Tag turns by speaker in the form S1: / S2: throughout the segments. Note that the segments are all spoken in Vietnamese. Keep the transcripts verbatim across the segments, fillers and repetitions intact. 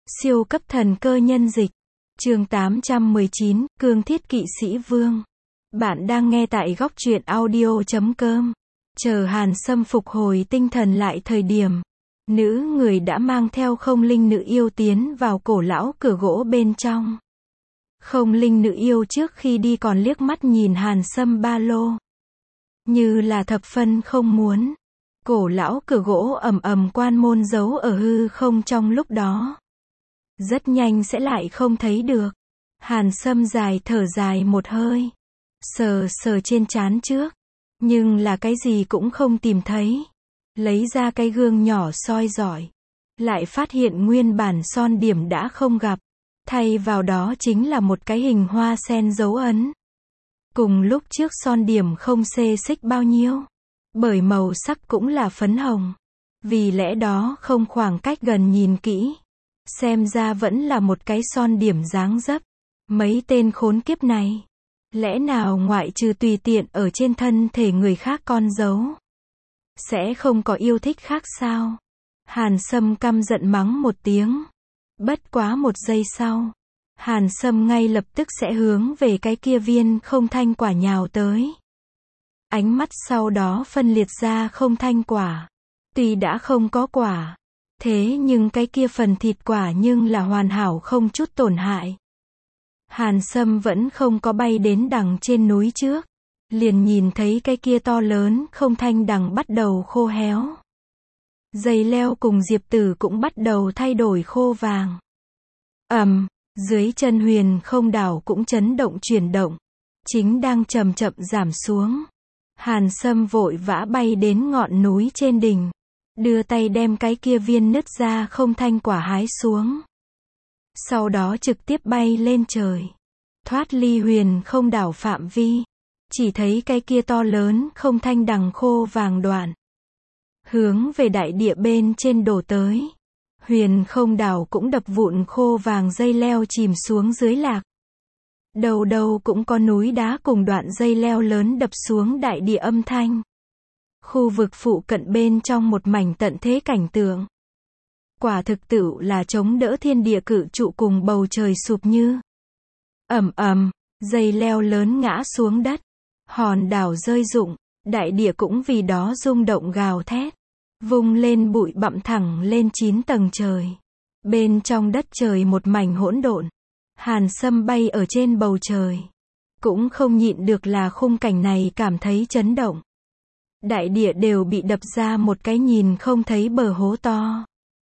S1: Siêu cấp thần cơ nhân dịch. Chương tám trăm mười chín, Cương Thiết Kỵ Sĩ Vương. Bạn đang nghe tại góc truyện audio chấm com. Chờ Hàn Sâm phục hồi tinh thần lại thời điểm, nữ người đã mang theo không linh nữ yêu tiến vào cổ lão cửa gỗ bên trong. Không linh nữ yêu trước khi đi còn liếc mắt nhìn Hàn Sâm ba lô, như là thập phân không muốn. Cổ lão cửa gỗ ầm ầm quan môn giấu ở hư không trong lúc đó, rất nhanh sẽ lại không thấy được. Hàn Sâm dài thở dài một hơi, sờ sờ trên trán trước, nhưng là cái gì cũng không tìm thấy. Lấy ra cái gương nhỏ soi rọi, lại phát hiện nguyên bản son điểm đã không gặp, thay vào đó chính là một cái hình hoa sen dấu ấn. Cùng lúc trước son điểm không xê xích bao nhiêu, bởi màu sắc cũng là phấn hồng, vì lẽ đó không khoảng cách gần nhìn kỹ, xem ra vẫn là một cái son điểm dáng dấp. Mấy tên khốn kiếp này, lẽ nào ngoại trừ tùy tiện ở trên thân thể người khác con dấu, sẽ không có yêu thích khác sao? Hàn Sâm căm giận mắng một tiếng. Bất quá một giây sau, Hàn Sâm ngay lập tức sẽ hướng về cái kia viên không thanh quả nhào tới. Ánh mắt sau đó phân liệt ra không thanh quả. Tuy đã không có quả, thế nhưng cái kia phần thịt quả nhưng là hoàn hảo không chút tổn hại. Hàn Sâm vẫn không có bay đến đằng trên núi trước, liền nhìn thấy cái kia to lớn không thanh đằng bắt đầu khô héo. Dây leo cùng diệp tử cũng bắt đầu thay đổi khô vàng. Ầm, dưới chân huyền không đảo cũng chấn động chuyển động, chính đang chậm chậm giảm xuống. Hàn Sâm vội vã bay đến ngọn núi trên đỉnh, đưa tay đem cái kia viên nứt ra không thanh quả hái xuống. Sau đó trực tiếp bay lên trời, thoát ly huyền không đảo phạm vi. Chỉ thấy cái kia to lớn không thanh đằng khô vàng đoạn, hướng về đại địa bên trên đổ tới. Huyền không đảo cũng đập vụn khô vàng dây leo chìm xuống dưới lạc. Đầu đầu cũng có núi đá cùng đoạn dây leo lớn đập xuống đại địa âm thanh. Khu vực phụ cận bên trong một mảnh tận thế cảnh tượng. Quả thực tựu là chống đỡ thiên địa cự trụ cùng bầu trời sụp như. Ầm ầm, dây leo lớn ngã xuống đất, hòn đảo rơi rụng, đại địa cũng vì đó rung động gào thét, vung lên bụi bặm thẳng lên chín tầng trời. Bên trong đất trời một mảnh hỗn độn. Hàn Sâm bay ở trên bầu trời, cũng không nhịn được là khung cảnh này cảm thấy chấn động. Đại địa đều bị đập ra một cái nhìn không thấy bờ hố to.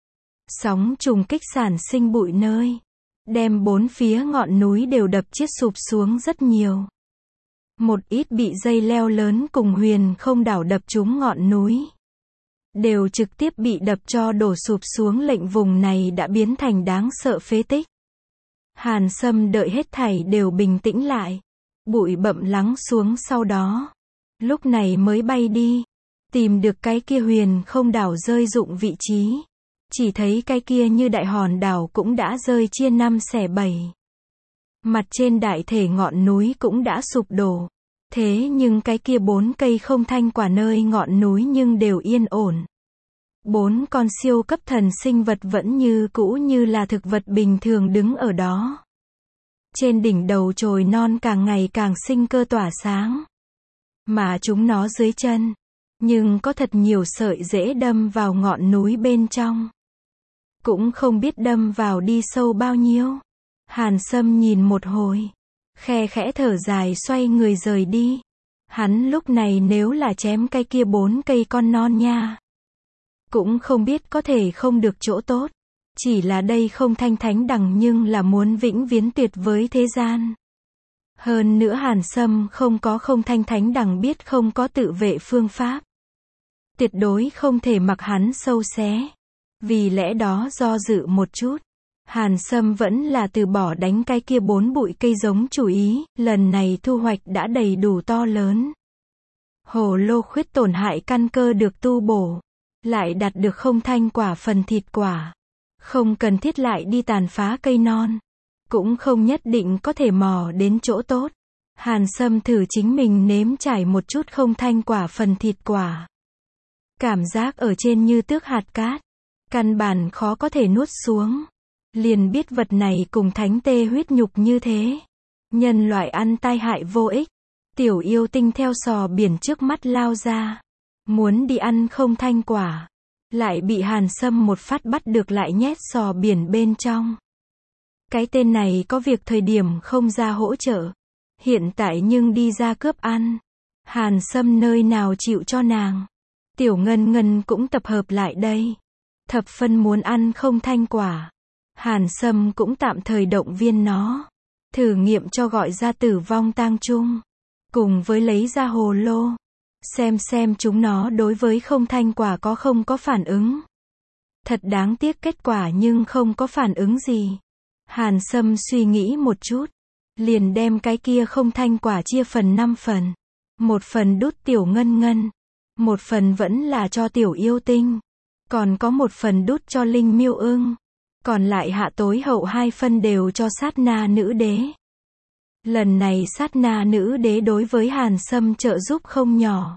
S1: Sóng trùng kích sản sinh bụi nơi, đem bốn phía ngọn núi đều đập chiết sụp xuống rất nhiều. Một ít bị dây leo lớn cùng huyền không đảo đập trúng ngọn núi, đều trực tiếp bị đập cho đổ sụp xuống, lệnh vùng này đã biến thành đáng sợ phế tích. Hàn Sâm đợi hết thảy đều bình tĩnh lại, bụi bặm lắng xuống sau đó, lúc này mới bay đi, tìm được cái kia huyền không đảo rơi rụng vị trí. Chỉ thấy cái kia như đại hòn đảo cũng đã rơi chia năm xẻ bảy. Mặt trên đại thể ngọn núi cũng đã sụp đổ. Thế nhưng cái kia bốn cây không thanh quả nơi ngọn núi nhưng đều yên ổn. Bốn con siêu cấp thần sinh vật vẫn như cũ như là thực vật bình thường đứng ở đó. Trên đỉnh đầu chồi non càng ngày càng sinh cơ tỏa sáng. Mà chúng nó dưới chân, nhưng có thật nhiều sợi rễ đâm vào ngọn núi bên trong. Cũng không biết đâm vào đi sâu bao nhiêu. Hàn Sâm nhìn một hồi, khe khẽ thở dài xoay người rời đi. Hắn lúc này nếu là chém cái kia bốn cây con non nha, cũng không biết có thể không được chỗ tốt. Chỉ là đây không thanh thánh đằng nhưng là muốn vĩnh viễn tuyệt với thế gian. Hơn nữa Hàn Sâm không có không thanh thánh đằng biết không có tự vệ phương pháp. Tuyệt đối không thể mặc hắn sâu xé. Vì lẽ đó do dự một chút, Hàn Sâm vẫn là từ bỏ đánh cái kia bốn bụi cây giống chủ ý. Lần này thu hoạch đã đầy đủ to lớn. Hồ lô khuyết tổn hại căn cơ được tu bổ, lại đạt được không thanh quả phần thịt quả. Không cần thiết lại đi tàn phá cây non, cũng không nhất định có thể mò đến chỗ tốt. Hàn Sâm thử chính mình nếm trải một chút không thanh quả phần thịt quả. Cảm giác ở trên như tước hạt cát, căn bản khó có thể nuốt xuống. liền biết vật này cùng thánh tê huyết nhục như thế. Nhân loại ăn tai hại vô ích. Tiểu yêu tinh theo sò biển trước mắt lao ra. Muốn đi ăn không thanh quả. Lại bị Hàn Sâm một phát bắt được lại nhét sò biển bên trong. Cái tên này có việc thời điểm không ra hỗ trợ. Hiện tại nhưng đi ra cướp ăn. Hàn Sâm nơi nào chịu cho nàng. Tiểu Ngân Ngân cũng tập hợp lại đây. Thập phân muốn ăn không thanh quả. Hàn Sâm cũng tạm thời động viên nó. Thử nghiệm cho gọi ra tử vong tang chung. Cùng với lấy ra hồ lô. Xem xem chúng nó đối với không thanh quả có không có phản ứng. Thật đáng tiếc kết quả nhưng không có phản ứng gì. Hàn Sâm suy nghĩ một chút. Liền đem cái kia không thanh quả chia phần năm phần. Một phần đút Tiểu Ngân Ngân. Một phần vẫn là cho Tiểu Yêu Tinh. Còn có một phần đút cho Linh Miêu Ưng. Còn lại hạ tối hậu hai phân đều cho sát na nữ đế. Lần này sát na nữ đế đối với Hàn Sâm trợ giúp không nhỏ.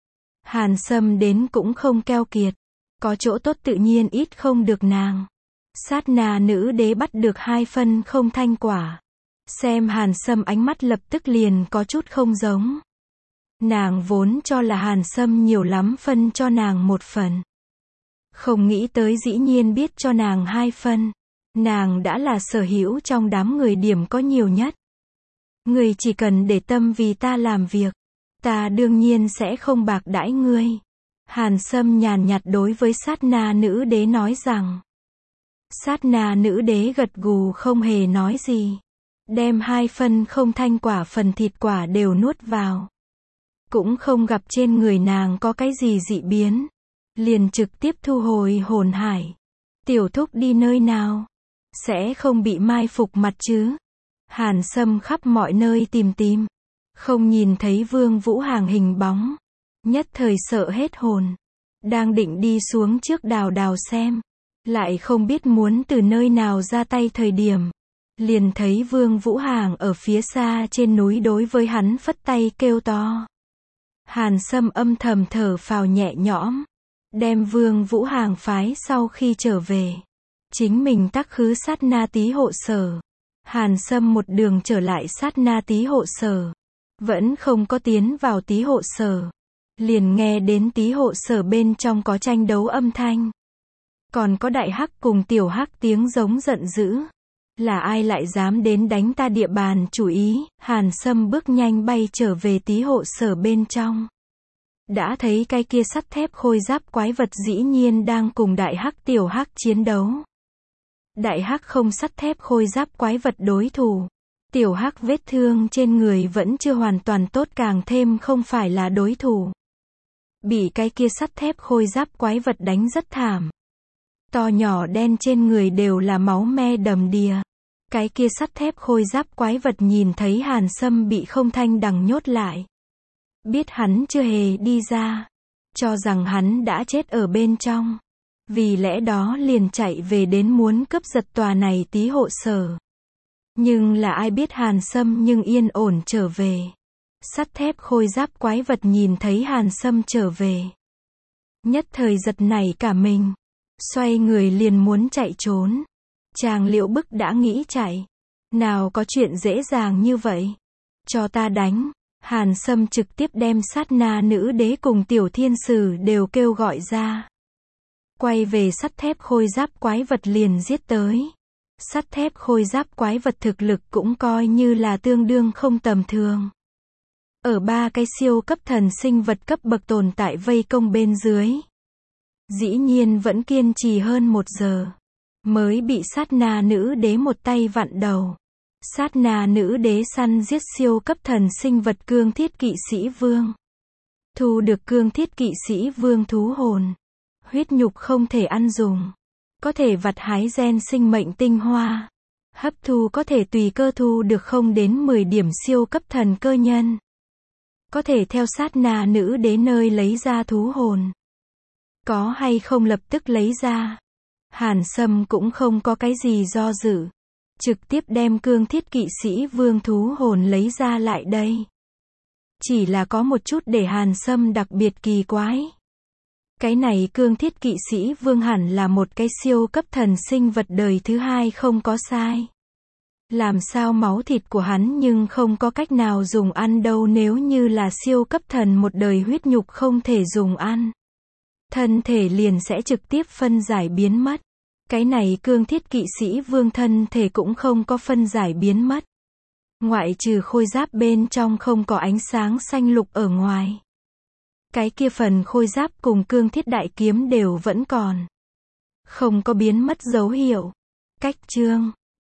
S1: Hàn Sâm đến cũng không keo kiệt. Có chỗ tốt tự nhiên ít không được nàng. Sát na nữ đế bắt được hai phân không thanh quả. Xem Hàn Sâm ánh mắt lập tức liền có chút không giống. Nàng vốn cho là Hàn Sâm nhiều lắm phân cho nàng một phần. Không nghĩ tới dĩ nhiên biết cho nàng hai phân. Nàng đã là sở hữu trong đám người điểm có nhiều nhất. Người chỉ cần để tâm vì ta làm việc. Ta đương nhiên sẽ không bạc đãi ngươi. Hàn Sâm nhàn nhạt đối với sát na nữ đế nói rằng. Sát na nữ đế gật gù không hề nói gì. Đem hai phân không thanh quả phần thịt quả đều nuốt vào. Cũng không gặp trên người nàng có cái gì dị biến. Liền trực tiếp thu hồi hồn hải. Tiểu thúc đi nơi nào? Sẽ không bị mai phục mặt chứ? Hàn Sâm khắp mọi nơi tìm tìm. Không nhìn thấy Vương Vũ Hàng hình bóng. Nhất thời sợ hết hồn. Đang định đi xuống trước đào đào xem. Lại không biết muốn từ nơi nào ra tay thời điểm. Liền thấy Vương Vũ Hàng ở phía xa trên núi đối với hắn phất tay kêu to. Hàn Sâm âm thầm thở phào nhẹ nhõm. Đem Vương Vũ Hàng phái sau khi trở về. Chính mình tắc khứ sát na tí hộ sở. Hàn Sâm một đường trở lại sát na tí hộ sở. Vẫn không có tiến vào tí hộ sở. Liền nghe đến tí hộ sở bên trong có tranh đấu âm thanh. Còn có đại hắc cùng tiểu hắc tiếng giống giận dữ. Là ai lại dám đến đánh ta địa bàn chủ ý. Hàn Sâm bước nhanh bay trở về tí hộ sở bên trong. Đã thấy cái kia sắt thép khôi giáp quái vật dĩ nhiên đang cùng đại hắc tiểu hắc chiến đấu. Đại hắc không sắt thép khôi giáp quái vật đối thủ. Tiểu hắc vết thương trên người vẫn chưa hoàn toàn tốt càng thêm không phải là đối thủ. Bị cái kia sắt thép khôi giáp quái vật đánh rất thảm. To nhỏ đen trên người đều là máu me đầm đìa. Cái kia sắt thép khôi giáp quái vật nhìn thấy Hàn Sâm bị không thanh đằng nhốt lại. Biết hắn chưa hề đi ra. Cho rằng hắn đã chết ở bên trong. Vì lẽ đó liền chạy về đến muốn cướp giật tòa này tí hộ sở. Nhưng là ai biết Hàn Sâm nhưng yên ổn trở về. Sắt thép khôi giáp quái vật nhìn thấy Hàn Sâm trở về. Nhất thời giật nảy cả mình. Xoay người liền muốn chạy trốn. Chàng Liễu Bức đã nghĩ chạy. Nào có chuyện dễ dàng như vậy. Cho ta đánh. Hàn Sâm trực tiếp đem sát na nữ đế cùng tiểu thiên sử đều kêu gọi ra. Quay về sắt thép khôi giáp quái vật liền giết tới. Sắt thép khôi giáp quái vật thực lực cũng coi như là tương đương không tầm thường. Ở ba cái siêu cấp thần sinh vật cấp bậc tồn tại vây công bên dưới. Dĩ nhiên vẫn kiên trì hơn một giờ. Mới bị sát na nữ đế một tay vặn đầu. Sát na nữ đế săn giết siêu cấp thần sinh vật cương thiết kỵ sĩ vương. Thu được cương thiết kỵ sĩ vương thú hồn. Huyết nhục không thể ăn dùng. Có thể vặt hái gen sinh mệnh tinh hoa. Hấp thu có thể tùy cơ thu được không đến mười điểm siêu cấp thần cơ nhân. Có thể theo sát na nữ đế nơi lấy ra thú hồn. Có hay không lập tức lấy ra. Hàn Sâm cũng không có cái gì do dự. Trực tiếp đem cương thiết kỵ sĩ vương thú hồn lấy ra lại đây. Chỉ là có một chút để Hàn Sâm đặc biệt kỳ quái. Cái này cương thiết kỵ sĩ vương hẳn là một cái siêu cấp thần sinh vật đời thứ hai không có sai. Làm sao máu thịt của hắn nhưng không có cách nào dùng ăn đâu, nếu như là siêu cấp thần một đời huyết nhục không thể dùng ăn. Thân thể liền sẽ trực tiếp phân giải biến mất. Cái này cương thiết kỵ sĩ vương thân thể cũng không có phân giải biến mất. Ngoại trừ khôi giáp bên trong không có ánh sáng xanh lục ở ngoài. Cái kia phần khôi giáp cùng cương thiết đại kiếm đều vẫn còn. Không có biến mất dấu hiệu. Cách chương